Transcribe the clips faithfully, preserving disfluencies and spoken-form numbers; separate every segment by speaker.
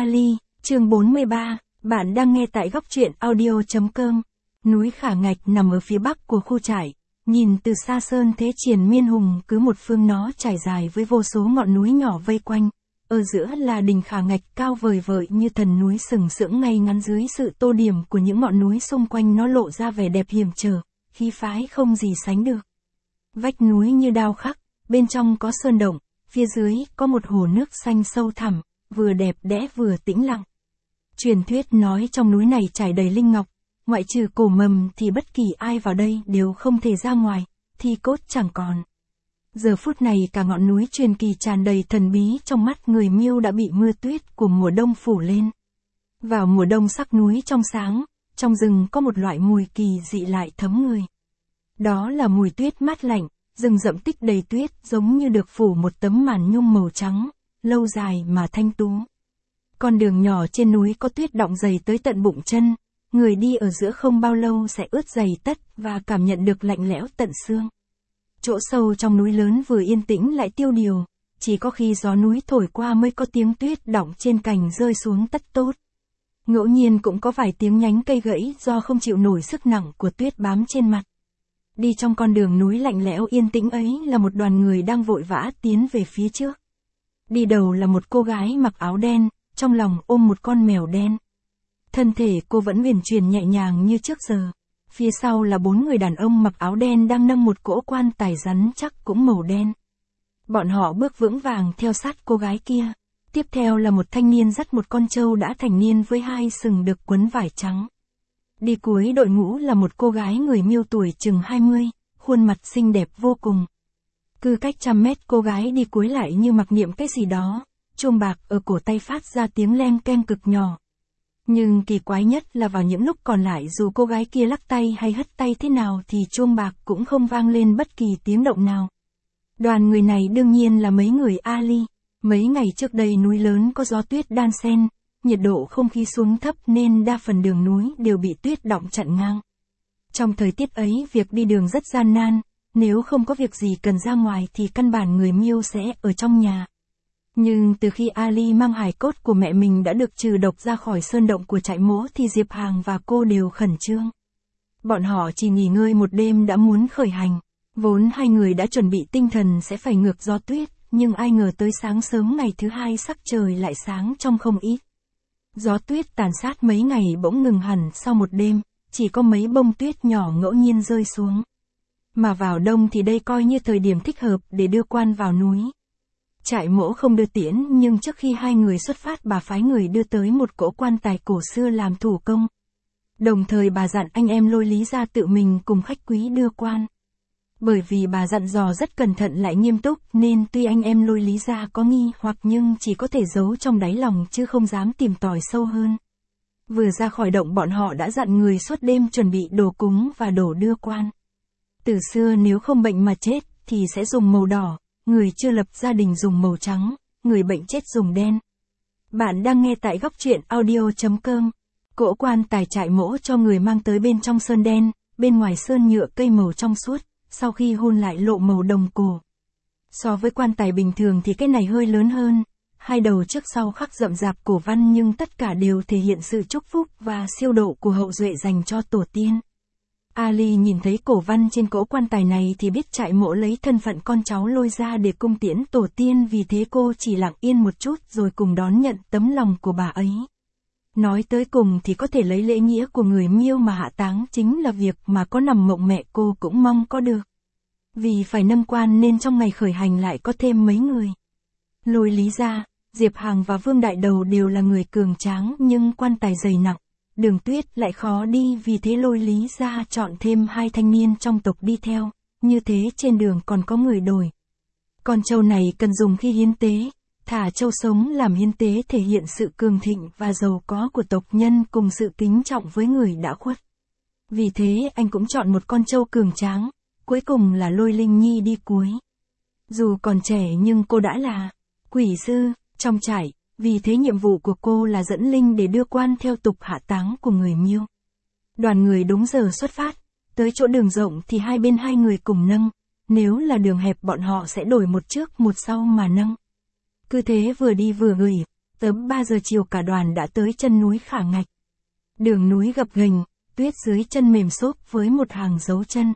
Speaker 1: Ali, chương bốn mươi ba, bạn đang nghe tại góc truyện audio.com. Núi Khả Ngạch nằm ở phía bắc của khu trại, nhìn từ xa sơn thế triền miên hùng cứ một phương nó trải dài với vô số ngọn núi nhỏ vây quanh. Ở giữa là đỉnh Khả Ngạch cao vời vợi như thần núi sừng sững ngay ngắn dưới sự tô điểm của những ngọn núi xung quanh nó lộ ra vẻ đẹp hiểm trở, khí phái không gì sánh được. Vách núi như đao khắc, bên trong có sơn động, phía dưới có một hồ nước xanh sâu thẳm, vừa đẹp đẽ vừa tĩnh lặng. Truyền thuyết nói trong núi này trải đầy linh ngọc, ngoại trừ cổ mầm thì bất kỳ ai vào đây đều không thể ra ngoài, thi cốt chẳng còn. Giờ phút này cả ngọn núi truyền kỳ tràn đầy thần bí trong mắt người Miêu đã bị mưa tuyết của mùa đông phủ lên. Vào mùa đông sắc núi trong sáng, trong rừng có một loại mùi kỳ dị lại thấm người. Đó là mùi tuyết mát lạnh, rừng rậm tích đầy tuyết giống như được phủ một tấm màn nhung màu trắng, lâu dài mà thanh tú. Con đường nhỏ trên núi có tuyết đọng dày tới tận bụng chân, người đi ở giữa không bao lâu sẽ ướt dày tất và cảm nhận được lạnh lẽo tận xương. Chỗ sâu trong núi lớn vừa yên tĩnh lại tiêu điều, chỉ có khi gió núi thổi qua mới có tiếng tuyết đọng trên cành rơi xuống tất tốt. Ngẫu nhiên cũng có vài tiếng nhánh cây gãy do không chịu nổi sức nặng của tuyết bám trên mặt. Đi trong con đường núi lạnh lẽo yên tĩnh ấy là một đoàn người đang vội vã tiến về phía trước. Đi đầu là một cô gái mặc áo đen, trong lòng ôm một con mèo đen. Thân thể cô vẫn uyển chuyển nhẹ nhàng như trước giờ. Phía sau là bốn người đàn ông mặc áo đen đang nâng một cỗ quan tài rắn chắc cũng màu đen. Bọn họ bước vững vàng theo sát cô gái kia. Tiếp theo là một thanh niên dắt một con trâu đã thành niên với hai sừng được quấn vải trắng. Đi cuối đội ngũ là một cô gái người Miêu tuổi chừng hai mươi, khuôn mặt xinh đẹp vô cùng. Cứ cách trăm mét cô gái đi cuối lại như mặc niệm cái gì đó, chuông bạc ở cổ tay phát ra tiếng leng keng cực nhỏ. Nhưng kỳ quái nhất là vào những lúc còn lại dù cô gái kia lắc tay hay hất tay thế nào thì chuông bạc cũng không vang lên bất kỳ tiếng động nào. Đoàn người này đương nhiên là mấy người Ali. Mấy ngày trước đây núi lớn có gió tuyết đan xen, nhiệt độ không khí xuống thấp nên đa phần đường núi đều bị tuyết đọng chặn ngang. Trong thời tiết ấy việc đi đường rất gian nan, nếu không có việc gì cần ra ngoài thì căn bản người Miêu sẽ ở trong nhà. Nhưng từ khi Ali mang hài cốt của mẹ mình đã được trừ độc ra khỏi sơn động của trại mỗ thì Diệp Hàng và cô đều khẩn trương. Bọn họ chỉ nghỉ ngơi một đêm đã muốn khởi hành. Vốn hai người đã chuẩn bị tinh thần sẽ phải ngược gió tuyết, nhưng ai ngờ tới sáng sớm ngày thứ hai sắc trời lại sáng trong không ít. Gió tuyết tàn sát mấy ngày bỗng ngừng hẳn sau một đêm, chỉ có mấy bông tuyết nhỏ ngẫu nhiên rơi xuống. Mà vào đông thì đây coi như thời điểm thích hợp để đưa quan vào núi. Trại mỗ không đưa tiễn nhưng trước khi hai người xuất phát bà phái người đưa tới một cỗ quan tài cổ xưa làm thủ công. Đồng thời bà dặn anh em Lôi Lý ra tự mình cùng khách quý đưa quan. Bởi vì bà dặn dò rất cẩn thận lại nghiêm túc nên tuy anh em Lôi Lý ra có nghi hoặc nhưng chỉ có thể giấu trong đáy lòng chứ không dám tìm tòi sâu hơn. Vừa ra khỏi động bọn họ đã dặn người suốt đêm chuẩn bị đồ cúng và đồ đưa quan. Từ xưa nếu không bệnh mà chết thì sẽ dùng màu đỏ, người chưa lập gia đình dùng màu trắng, người bệnh chết dùng đen. Bạn đang nghe tại góc truyện audio.com. Cỗ quan tài trại mỗ cho người mang tới bên trong sơn đen, bên ngoài sơn nhựa cây màu trong suốt, sau khi hun lại lộ màu đồng cổ. So với quan tài bình thường thì cái này hơi lớn hơn, hai đầu trước sau khắc rậm rạp cổ văn nhưng tất cả đều thể hiện sự chúc phúc và siêu độ của hậu duệ dành cho tổ tiên. Ali nhìn thấy cổ văn trên cỗ quan tài này thì biết trại mỗ lấy thân phận con cháu Lôi ra để cung tiễn tổ tiên, vì thế cô chỉ lặng yên một chút rồi cùng đón nhận tấm lòng của bà ấy. Nói tới cùng thì có thể lấy lễ nghĩa của người Miêu mà hạ táng chính là việc mà có nằm mộng mẹ cô cũng mong có được. Vì phải nâng quan nên trong ngày khởi hành lại có thêm mấy người. Lôi Lý ra, Diệp Hàng và Vương Đại Đầu đều là người cường tráng nhưng quan tài dày nặng. Đường tuyết lại khó đi vì thế Lôi Lý ra chọn thêm hai thanh niên trong tộc đi theo, như thế trên đường còn có người đổi. Con trâu này cần dùng khi hiến tế, thả trâu sống làm hiến tế thể hiện sự cường thịnh và giàu có của tộc nhân cùng sự kính trọng với người đã khuất. Vì thế anh cũng chọn một con trâu cường tráng, cuối cùng là Lôi Linh Nhi đi cuối. Dù còn trẻ nhưng cô đã là quỷ sư trong trại. Vì thế nhiệm vụ của cô là dẫn linh để đưa quan theo tục hạ táng của người Miêu. Đoàn người đúng giờ xuất phát, tới chỗ đường rộng thì hai bên hai người cùng nâng, nếu là đường hẹp bọn họ sẽ đổi một trước một sau mà nâng. Cứ thế vừa đi vừa gửi, Tầm ba giờ chiều cả đoàn đã tới chân núi Khả Ngạch. Đường núi gập ghềnh, tuyết dưới chân mềm xốp với một hàng dấu chân.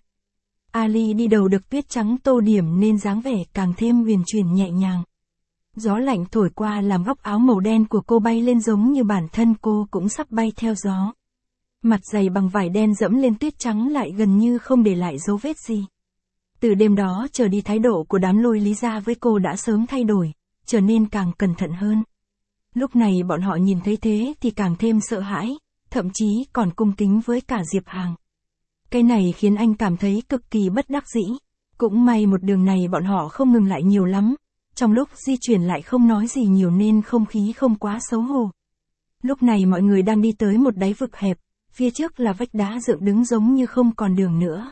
Speaker 1: Ali đi đầu được tuyết trắng tô điểm nên dáng vẻ càng thêm huyền chuyển nhẹ nhàng. Gió lạnh thổi qua làm góc áo màu đen của cô bay lên giống như bản thân cô cũng sắp bay theo gió. Mặt dày bằng vải đen dẫm lên tuyết trắng lại gần như không để lại dấu vết gì. Từ đêm đó trở đi thái độ của đám Lôi Lý gia với cô đã sớm thay đổi, trở nên càng cẩn thận hơn. Lúc này bọn họ nhìn thấy thế thì càng thêm sợ hãi, thậm chí còn cung kính với cả Diệp Hàng. Cái này khiến anh cảm thấy cực kỳ bất đắc dĩ. Cũng may một đường này bọn họ không ngừng lại nhiều lắm, trong lúc di chuyển lại không nói gì nhiều nên không khí không quá xấu hổ. Lúc này mọi người đang đi tới một đáy vực hẹp, phía trước là vách đá dựng đứng giống như không còn đường nữa.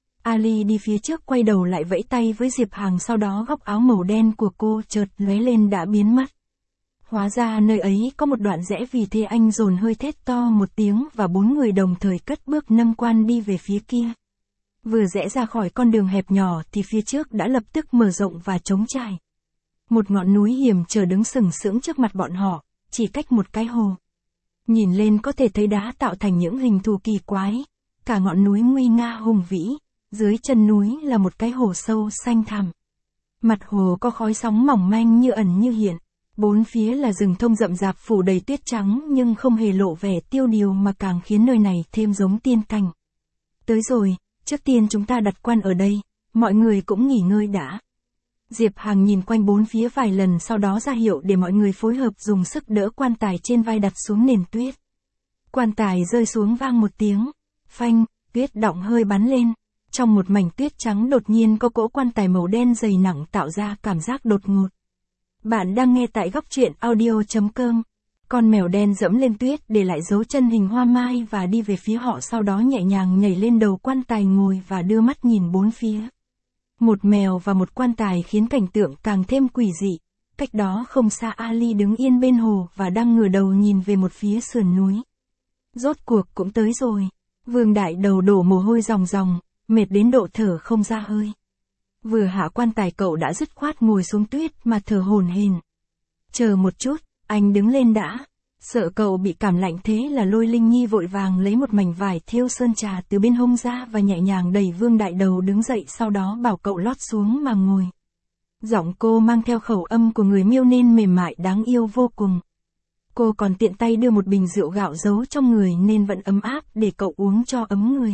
Speaker 1: Ali đi phía trước quay đầu lại vẫy tay với Diệp Hàng, sau đó góc áo màu đen của cô chợt lóe lên đã biến mất. Hóa ra nơi ấy có một đoạn rẽ, vì thế anh dồn hơi thét to một tiếng và bốn người đồng thời cất bước nâng quan đi về phía kia. Vừa rẽ ra khỏi con đường hẹp nhỏ thì phía trước đã lập tức mở rộng và trống trải. Một ngọn núi hiểm trở đứng sừng sững trước mặt bọn họ, chỉ cách một cái hồ. Nhìn lên có thể thấy đá tạo thành những hình thù kỳ quái, cả ngọn núi nguy nga hùng vĩ, dưới chân núi là một cái hồ sâu xanh thẳm. Mặt hồ có khói sóng mỏng manh như ẩn như hiện, bốn phía là rừng thông rậm rạp phủ đầy tuyết trắng nhưng không hề lộ vẻ tiêu điều mà càng khiến nơi này thêm giống tiên cảnh. Tới rồi, trước tiên chúng ta đặt quan ở đây, mọi người cũng nghỉ ngơi đã. Diệp Hàng nhìn quanh bốn phía vài lần, sau đó ra hiệu để mọi người phối hợp dùng sức đỡ quan tài trên vai đặt xuống nền tuyết. Quan tài rơi xuống vang một tiếng, phanh, tuyết đọng hơi bắn lên. Trong một mảnh tuyết trắng đột nhiên có cỗ quan tài màu đen dày nặng tạo ra cảm giác đột ngột. Bạn đang nghe tại góc truyện audio chấm com. Con mèo đen dẫm lên tuyết để lại dấu chân hình hoa mai và đi về phía họ, sau đó nhẹ nhàng nhảy lên đầu quan tài ngồi và đưa mắt nhìn bốn phía. Một mèo và một quan tài khiến cảnh tượng càng thêm quỷ dị. Cách đó không xa Ali đứng yên bên hồ và đang ngửa đầu nhìn về một phía sườn núi. Rốt cuộc cũng tới rồi. Vương Đại Đầu đổ mồ hôi ròng ròng, mệt đến độ thở không ra hơi. Vừa hạ quan tài cậu đã dứt khoát ngồi xuống tuyết mà thở hổn hển. Chờ một chút, anh đứng lên đã. Sợ cậu bị cảm lạnh thế là Lôi Linh Nhi vội vàng lấy một mảnh vải thêu sơn trà từ bên hông ra và nhẹ nhàng đẩy Vương Đại Đầu đứng dậy, sau đó bảo cậu lót xuống mà ngồi. Giọng cô mang theo khẩu âm của người Miêu nên mềm mại đáng yêu vô cùng. Cô còn tiện tay đưa một bình rượu gạo giấu trong người nên vẫn ấm áp để cậu uống cho ấm người.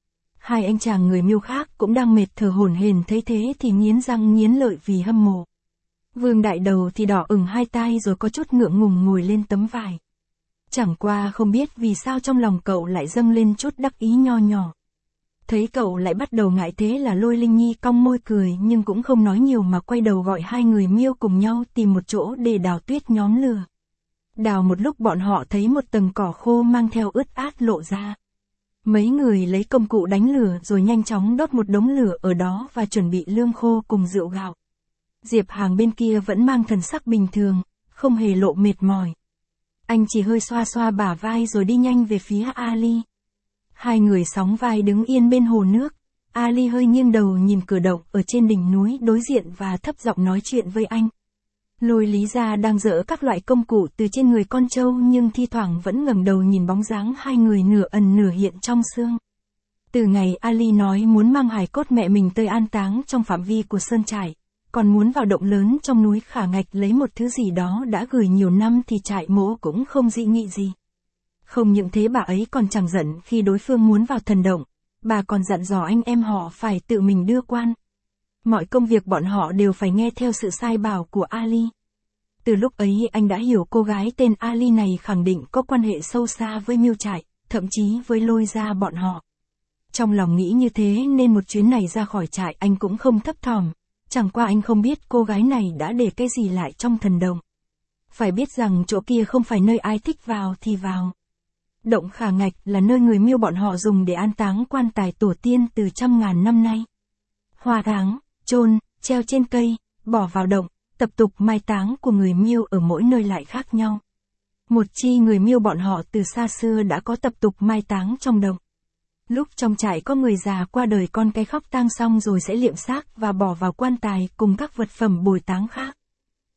Speaker 1: Hai anh chàng người Miêu khác cũng đang mệt thở hổn hển, thấy thế thì nghiến răng nghiến lợi vì hâm mộ. Vương Đại Đầu thì đỏ ửng hai tai rồi có chút ngượng ngùng ngồi lên tấm vải. Chẳng qua không biết vì sao trong lòng cậu lại dâng lên chút đắc ý nho nhỏ. Thấy cậu lại bắt đầu ngại thế là Lôi Linh Nhi cong môi cười nhưng cũng không nói nhiều mà quay đầu gọi hai người Miêu cùng nhau tìm một chỗ để đào tuyết nhóm lửa. Đào một lúc bọn họ thấy một tầng cỏ khô mang theo ướt át lộ ra. Mấy người lấy công cụ đánh lửa rồi nhanh chóng đốt một đống lửa ở đó và chuẩn bị lương khô cùng rượu gạo. Diệp Hàng bên kia vẫn mang thần sắc bình thường, không hề lộ mệt mỏi. Anh chỉ hơi xoa xoa bả vai rồi đi nhanh về phía Ali. Hai người sóng vai đứng yên bên hồ nước. Ali hơi nghiêng đầu nhìn cửa động ở trên đỉnh núi đối diện và thấp giọng nói chuyện với anh. Lôi Lý gia đang dỡ các loại công cụ từ trên người con trâu nhưng thi thoảng vẫn ngẩng đầu nhìn bóng dáng hai người nửa ẩn nửa hiện trong sương. Từ ngày Ali nói muốn mang hài cốt mẹ mình tới an táng trong phạm vi của sơn trại, còn muốn vào động lớn trong núi Khả Ngạch lấy một thứ gì đó đã gửi nhiều năm thì trại mỗ cũng không dị nghị gì. Không những thế bà ấy còn chẳng giận khi đối phương muốn vào thần động, bà còn dặn dò anh em họ phải tự mình đưa quan. Mọi công việc bọn họ đều phải nghe theo sự sai bảo của Ali. Từ lúc ấy anh đã hiểu cô gái tên Ali này khẳng định có quan hệ sâu xa với Miêu trại, thậm chí với Lôi gia bọn họ. Trong lòng nghĩ như thế nên một chuyến này ra khỏi trại anh cũng không thấp thỏm, chẳng qua anh không biết cô gái này đã để cái gì lại trong thần động. Phải biết rằng chỗ kia không phải nơi ai thích vào thì vào. Động Khả Ngạch là nơi người Miêu bọn họ dùng để an táng quan tài tổ tiên từ trăm ngàn năm nay. Hỏa táng, chôn, treo trên cây, bỏ vào động, tập tục mai táng của người Miêu ở mỗi nơi lại khác nhau. Một chi người Miêu bọn họ từ xa xưa đã có tập tục mai táng trong động. Lúc trong trại có người già qua đời con cái khóc tang xong rồi sẽ liệm xác và bỏ vào quan tài cùng các vật phẩm bồi táng khác.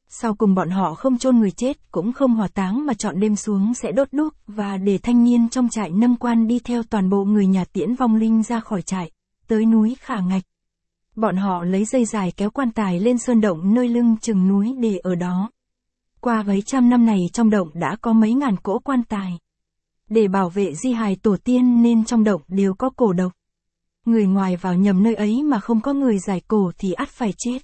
Speaker 1: Sau cùng bọn họ không chôn người chết, cũng không hỏa táng mà chọn đêm xuống sẽ đốt đuốc và để thanh niên trong trại nâng quan đi theo toàn bộ người nhà tiễn vong linh ra khỏi trại, tới núi Khả Ngạch. Bọn họ lấy dây dài kéo quan tài lên sơn động nơi lưng chừng núi để ở đó. Qua mấy trăm năm này trong động đã có mấy ngàn cỗ quan tài. Để bảo vệ di hài tổ tiên nên trong động đều có cổ độc. Người ngoài vào nhầm nơi ấy mà không có người giải cổ thì ắt phải chết.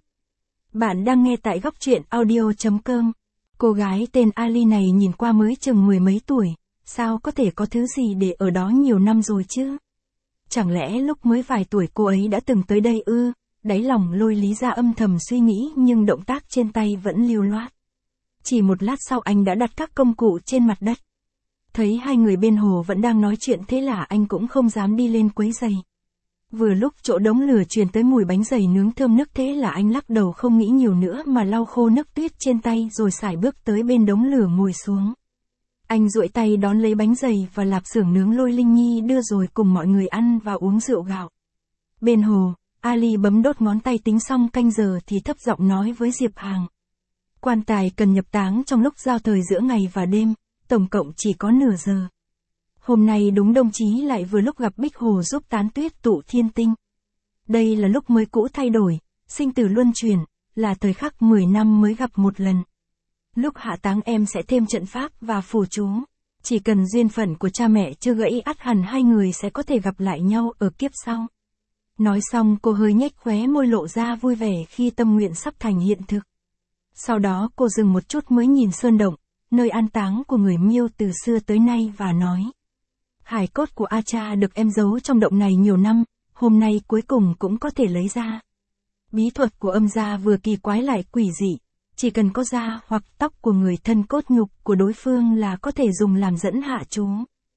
Speaker 1: Bạn đang nghe tại góc truyện audio chấm com. Cô gái tên Ali này nhìn qua mới chừng mười mấy tuổi, sao có thể có thứ gì để ở đó nhiều năm rồi chứ? Chẳng lẽ lúc mới vài tuổi cô ấy đã từng tới đây ư? Đáy lòng Lôi Lý Gia âm thầm suy nghĩ nhưng động tác trên tay vẫn lưu loát. Chỉ một lát sau anh đã đặt các công cụ trên mặt đất. Thấy hai người bên hồ vẫn đang nói chuyện thế là anh cũng không dám đi lên quấy rầy. Vừa lúc chỗ đống lửa truyền tới mùi bánh dày nướng thơm nức thế là anh lắc đầu không nghĩ nhiều nữa mà lau khô nước tuyết trên tay rồi sải bước tới bên đống lửa ngồi xuống. Anh duỗi tay đón lấy bánh dày và lạp xưởng nướng Lôi Linh Nhi đưa rồi cùng mọi người ăn và uống rượu gạo. Bên hồ, Ali bấm đốt ngón tay tính xong canh giờ thì thấp giọng nói với Diệp Hàng. Quan tài cần nhập táng trong lúc giao thời giữa ngày và đêm, tổng cộng chỉ có nửa giờ. Hôm nay đúng đồng chí lại vừa lúc gặp Bích Hồ giúp tán tuyết tụ thiên tinh. Đây là lúc mới cũ thay đổi, sinh tử luân chuyển, là thời khắc mười năm mới gặp một lần. Lúc hạ táng em sẽ thêm trận pháp và phù chú. Chỉ cần duyên phận của cha mẹ chưa gãy ắt hẳn hai người sẽ có thể gặp lại nhau ở kiếp sau. Nói xong cô hơi nhếch khóe môi lộ ra vui vẻ khi tâm nguyện sắp thành hiện thực. Sau đó cô dừng một chút mới nhìn sơn động, nơi an táng của người Miêu từ xưa tới nay và nói. Hài cốt của A Cha được em giấu trong động này nhiều năm, hôm nay cuối cùng cũng có thể lấy ra. Bí thuật của âm gia vừa kỳ quái lại quỷ dị, chỉ cần có da hoặc tóc của người thân cốt nhục của đối phương là có thể dùng làm dẫn hạ chú.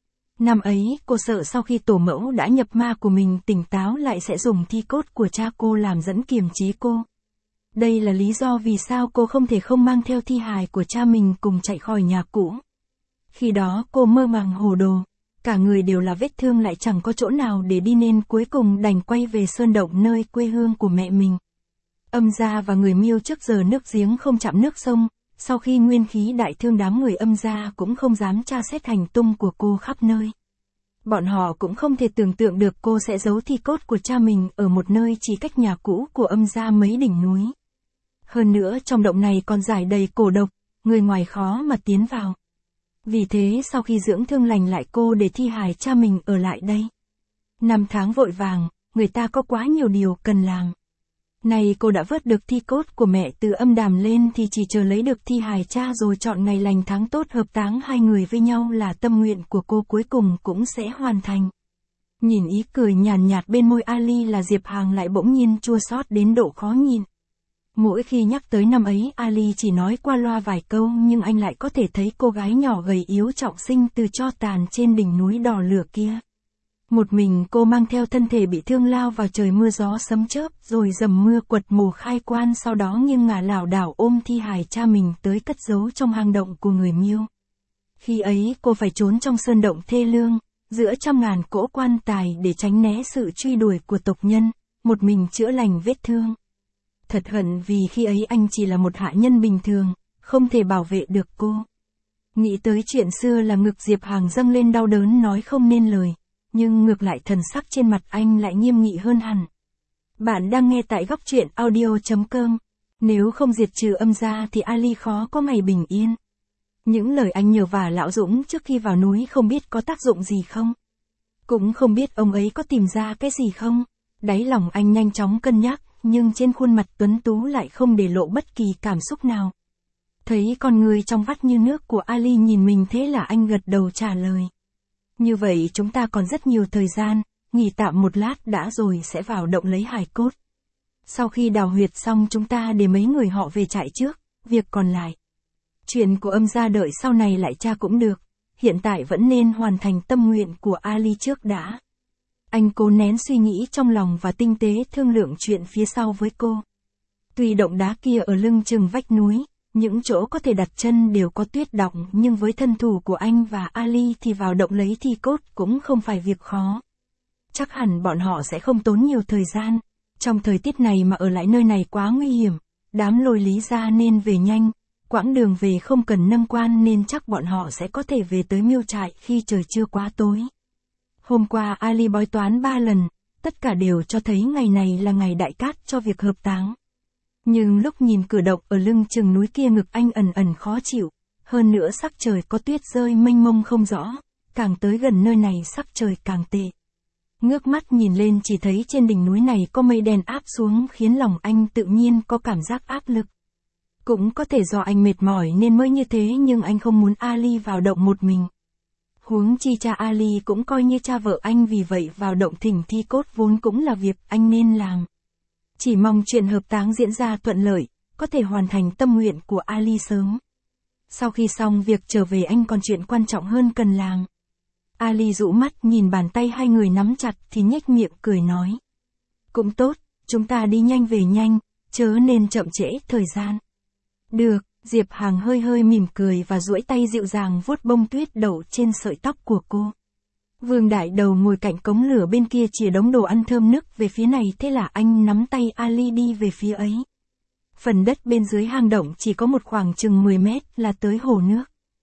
Speaker 1: Năm ấy, cô sợ sau khi tổ mẫu đã nhập ma của mình tỉnh táo lại sẽ dùng thi cốt của cha cô làm dẫn kiềm chế cô. Đây là lý do vì sao cô không thể không mang theo thi hài của cha mình cùng chạy khỏi nhà cũ. Khi đó cô mơ màng hồ đồ, cả người đều là vết thương lại chẳng có chỗ nào để đi nên cuối cùng đành quay về sơn động nơi quê hương của mẹ mình. Âm gia và người Miêu trước giờ nước giếng không chạm nước sông, sau khi nguyên khí đại thương đám người âm gia cũng không dám tra xét hành tung của cô khắp nơi. Bọn họ cũng không thể tưởng tượng được cô sẽ giấu thi cốt của cha mình ở một nơi chỉ cách nhà cũ của âm gia mấy đỉnh núi. Hơn nữa trong động này còn rải đầy cổ độc, người ngoài khó mà tiến vào. Vì thế sau khi dưỡng thương lành lại cô để thi hài cha mình ở lại đây. Năm tháng vội vàng, người ta có quá nhiều điều cần làm. Này cô đã vớt được thi cốt của mẹ từ âm đàm lên thì chỉ chờ lấy được thi hài cha rồi chọn ngày lành tháng tốt hợp táng hai người với nhau là tâm nguyện của cô cuối cùng cũng sẽ hoàn thành. Nhìn ý cười nhàn nhạt bên môi Ali là Diệp Hàng lại bỗng nhiên chua xót đến độ khó nhìn. Mỗi khi nhắc tới năm ấy Ali chỉ nói qua loa vài câu nhưng anh lại có thể thấy cô gái nhỏ gầy yếu trọng sinh từ tro tàn trên đỉnh núi đỏ lửa kia. Một mình cô mang theo thân thể bị thương lao vào trời mưa gió sấm chớp rồi dầm mưa quật mù khai quan sau đó nghiêng ngả lảo đảo ôm thi hài cha mình tới cất giấu trong hang động của người Miêu. Khi ấy cô phải trốn trong sơn động thê lương, giữa trăm ngàn cỗ quan tài để tránh né sự truy đuổi của tộc nhân, một mình chữa lành vết thương. Thật hận vì khi ấy anh chỉ là một hạ nhân bình thường, không thể bảo vệ được cô. Nghĩ tới chuyện xưa là ngực Diệp Hàng dâng lên đau đớn nói không nên lời, nhưng ngược lại thần sắc trên mặt anh lại nghiêm nghị hơn hẳn. Bạn đang nghe tại góc truyện audio chấm com. Nếu không diệt trừ âm gia thì Ali khó có ngày bình yên. Những lời anh nhờ vả Lão Dũng trước khi vào núi không biết có tác dụng gì không. Cũng không biết ông ấy có tìm ra cái gì không. Đáy lòng anh nhanh chóng cân nhắc, nhưng trên khuôn mặt tuấn tú lại không để lộ bất kỳ cảm xúc nào. Thấy con người trong vắt như nước của Ali nhìn mình thế là anh gật đầu trả lời. Như vậy chúng ta còn rất nhiều thời gian, nghỉ tạm một lát đã rồi sẽ vào động lấy hài cốt. Sau khi đào huyệt xong chúng ta để mấy người họ về trại trước, việc còn lại. Chuyện của âm gia đợi sau này lại tra cũng được, hiện tại vẫn nên hoàn thành tâm nguyện của Ali trước đã. Anh cố nén suy nghĩ trong lòng và tinh tế thương lượng chuyện phía sau với cô. Tuy động đá kia ở lưng chừng vách núi, những chỗ có thể đặt chân đều có tuyết đọng nhưng với thân thủ của anh và Ali thì vào động lấy thi cốt cũng không phải việc khó. Chắc hẳn bọn họ sẽ không tốn nhiều thời gian. Trong thời tiết này mà ở lại nơi này quá nguy hiểm, đám Lôi Lý gia nên về nhanh, quãng đường về không cần nâng quan nên chắc bọn họ sẽ có thể về tới miêu trại khi trời chưa quá tối. Hôm qua Ali bói toán ba lần, tất cả đều cho thấy ngày này là ngày đại cát cho việc hợp táng. Nhưng lúc nhìn cử động ở lưng chừng núi kia ngực anh ẩn ẩn khó chịu, hơn nữa sắc trời có tuyết rơi mênh mông không rõ, càng tới gần nơi này sắc trời càng tệ. Ngước mắt nhìn lên chỉ thấy trên đỉnh núi này có mây đen áp xuống khiến lòng anh tự nhiên có cảm giác áp lực. Cũng có thể do anh mệt mỏi nên mới như thế nhưng anh không muốn Ali vào động một mình. Huống chi cha Ali cũng coi như cha vợ anh vì vậy vào động thỉnh thi cốt vốn cũng là việc anh nên làm. Chỉ mong chuyện hợp táng diễn ra thuận lợi, có thể hoàn thành tâm nguyện của Ali sớm. Sau khi xong việc trở về anh còn chuyện quan trọng hơn cần làm. Ali rũ mắt nhìn bàn tay hai người nắm chặt thì nhếch miệng cười nói. Cũng tốt, chúng ta đi nhanh về nhanh, chớ nên chậm trễ thời gian. Được, Diệp Hàng hơi hơi mỉm cười và duỗi tay dịu dàng vuốt bông tuyết đậu trên sợi tóc của cô. Vương Đại Đầu ngồi cạnh cống lửa bên kia chìa đống đồ ăn thơm nức về phía này thế là anh nắm tay Ali đi về phía ấy. Phần đất bên dưới hang động chỉ có một khoảng chừng mười mét là tới hồ nước.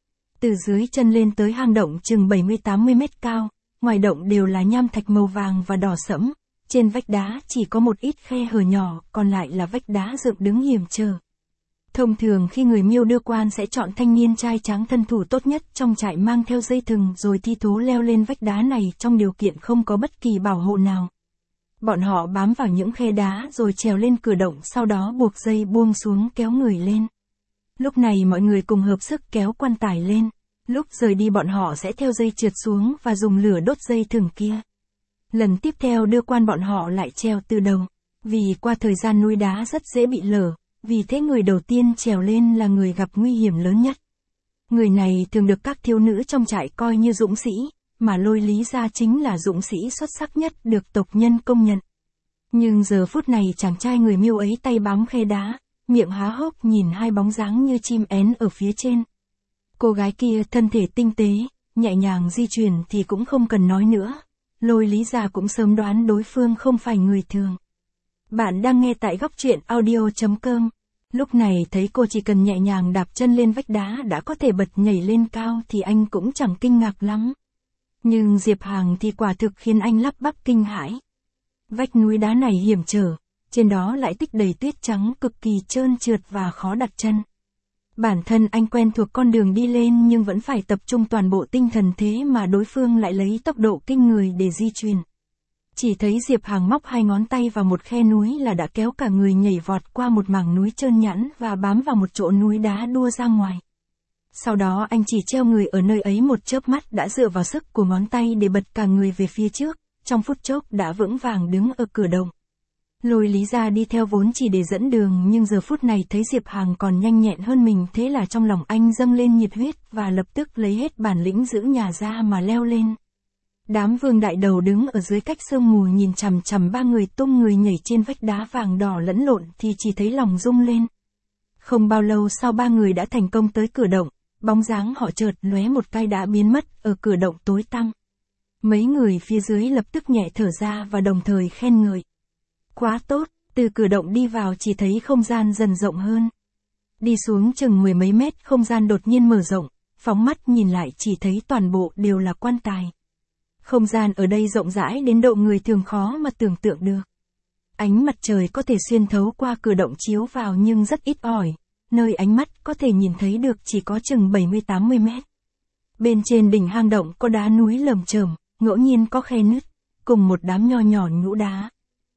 Speaker 1: Từ dưới chân lên tới hang động chừng bảy mươi tám mươi mét cao, ngoài động đều là nham thạch màu vàng và đỏ sẫm, trên vách đá chỉ có một ít khe hở nhỏ, còn lại là vách đá dựng đứng hiểm trở. Thông thường khi người Miêu đưa quan sẽ chọn thanh niên trai tráng thân thủ tốt nhất trong trại mang theo dây thừng rồi thi thố leo lên vách đá này trong điều kiện không có bất kỳ bảo hộ nào. Bọn họ bám vào những khe đá rồi trèo lên cửa động sau đó buộc dây buông xuống kéo người lên. Lúc này mọi người cùng hợp sức kéo quan tài lên. Lúc rời đi bọn họ sẽ theo dây trượt xuống và dùng lửa đốt dây thừng kia. Lần tiếp theo đưa quan bọn họ lại treo từ đầu. Vì qua thời gian núi đá rất dễ bị lở, vì thế người đầu tiên trèo lên là người gặp nguy hiểm lớn nhất. Người này thường được các thiếu nữ trong trại coi như dũng sĩ, mà Lôi Lý Gia chính là dũng sĩ xuất sắc nhất được tộc nhân công nhận. Nhưng giờ phút này chàng trai người Miêu ấy tay bám khe đá, miệng há hốc nhìn hai bóng dáng như chim én ở phía trên. Cô gái kia thân thể tinh tế, nhẹ nhàng di chuyển thì cũng không cần nói nữa. Lôi Lý Gia cũng sớm đoán đối phương không phải người thường. Bạn đang nghe tại góc truyện audio chấm com. Lúc này thấy cô chỉ cần nhẹ nhàng đạp chân lên vách đá đã có thể bật nhảy lên cao thì anh cũng chẳng kinh ngạc lắm. Nhưng Diệp Hàng thì quả thực khiến anh lắp bắp kinh hãi. Vách núi đá này hiểm trở, trên đó lại tích đầy tuyết trắng cực kỳ trơn trượt và khó đặt chân. Bản thân anh quen thuộc con đường đi lên nhưng vẫn phải tập trung toàn bộ tinh thần thế mà đối phương lại lấy tốc độ kinh người để di chuyển. Chỉ thấy Diệp Hàng móc hai ngón tay vào một khe núi là đã kéo cả người nhảy vọt qua một mảng núi trơn nhẵn và bám vào một chỗ núi đá đua ra ngoài. Sau đó anh chỉ treo người ở nơi ấy một chớp mắt đã dựa vào sức của ngón tay để bật cả người về phía trước, trong phút chốc đã vững vàng đứng ở cửa động. Lôi Lý Gia đi theo vốn chỉ để dẫn đường nhưng giờ phút này thấy Diệp Hàng còn nhanh nhẹn hơn mình thế là trong lòng anh dâng lên nhiệt huyết và lập tức lấy hết bản lĩnh giữ nhà ra mà leo lên. Đám Vương Đại Đầu đứng ở dưới cách sương mù nhìn chằm chằm ba người tung người nhảy trên vách đá vàng đỏ lẫn lộn thì chỉ thấy lòng rung lên. Không bao lâu sau ba người đã thành công tới cửa động, bóng dáng họ chợt lóe một cái đã biến mất ở cửa động tối tăm. Mấy người phía dưới lập tức nhẹ thở ra và đồng thời khen ngợi. Quá tốt, từ cửa động đi vào chỉ thấy không gian dần rộng hơn. Đi xuống chừng mười mấy mét không gian đột nhiên mở rộng, phóng mắt nhìn lại chỉ thấy toàn bộ đều là quan tài. Không gian ở đây rộng rãi đến độ người thường khó mà tưởng tượng được. Ánh mặt trời có thể xuyên thấu qua cửa động chiếu vào nhưng rất ít ỏi, nơi ánh mắt có thể nhìn thấy được chỉ có chừng bảy mươi tám mươi mét. Bên trên đỉnh hang động có đá núi lởm chởm, ngẫu nhiên có khe nứt, cùng một đám nho nhỏ nhũ đá.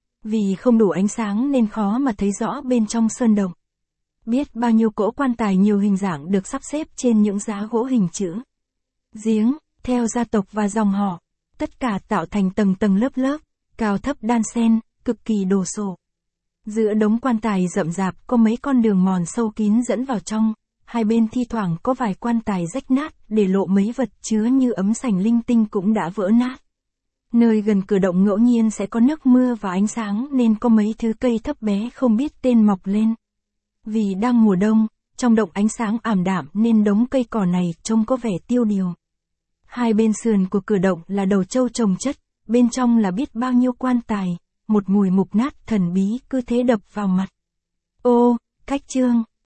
Speaker 1: Vì không đủ ánh sáng nên khó mà thấy rõ bên trong sơn động. Biết bao nhiêu cỗ quan tài nhiều hình dạng được sắp xếp trên những giá gỗ hình chữ giếng, theo gia tộc và dòng họ, tất cả tạo thành tầng tầng lớp lớp, cao thấp đan xen, cực kỳ đồ sộ. Giữa đống quan tài rậm rạp có mấy con đường mòn sâu kín dẫn vào trong, hai bên thi thoảng có vài quan tài rách nát để lộ mấy vật chứa như ấm sành linh tinh cũng đã vỡ nát. Nơi gần cửa động ngẫu nhiên sẽ có nước mưa và ánh sáng nên có mấy thứ cây thấp bé không biết tên mọc lên. Vì đang mùa đông, trong động ánh sáng ảm đạm nên đống cây cỏ này trông có vẻ tiêu điều. Hai bên sườn của cửa động là đầu trâu chồng chất, bên trong là biết bao nhiêu quan tài, một mùi mục nát thần bí cứ thế đập vào mặt. Ô, cách chương.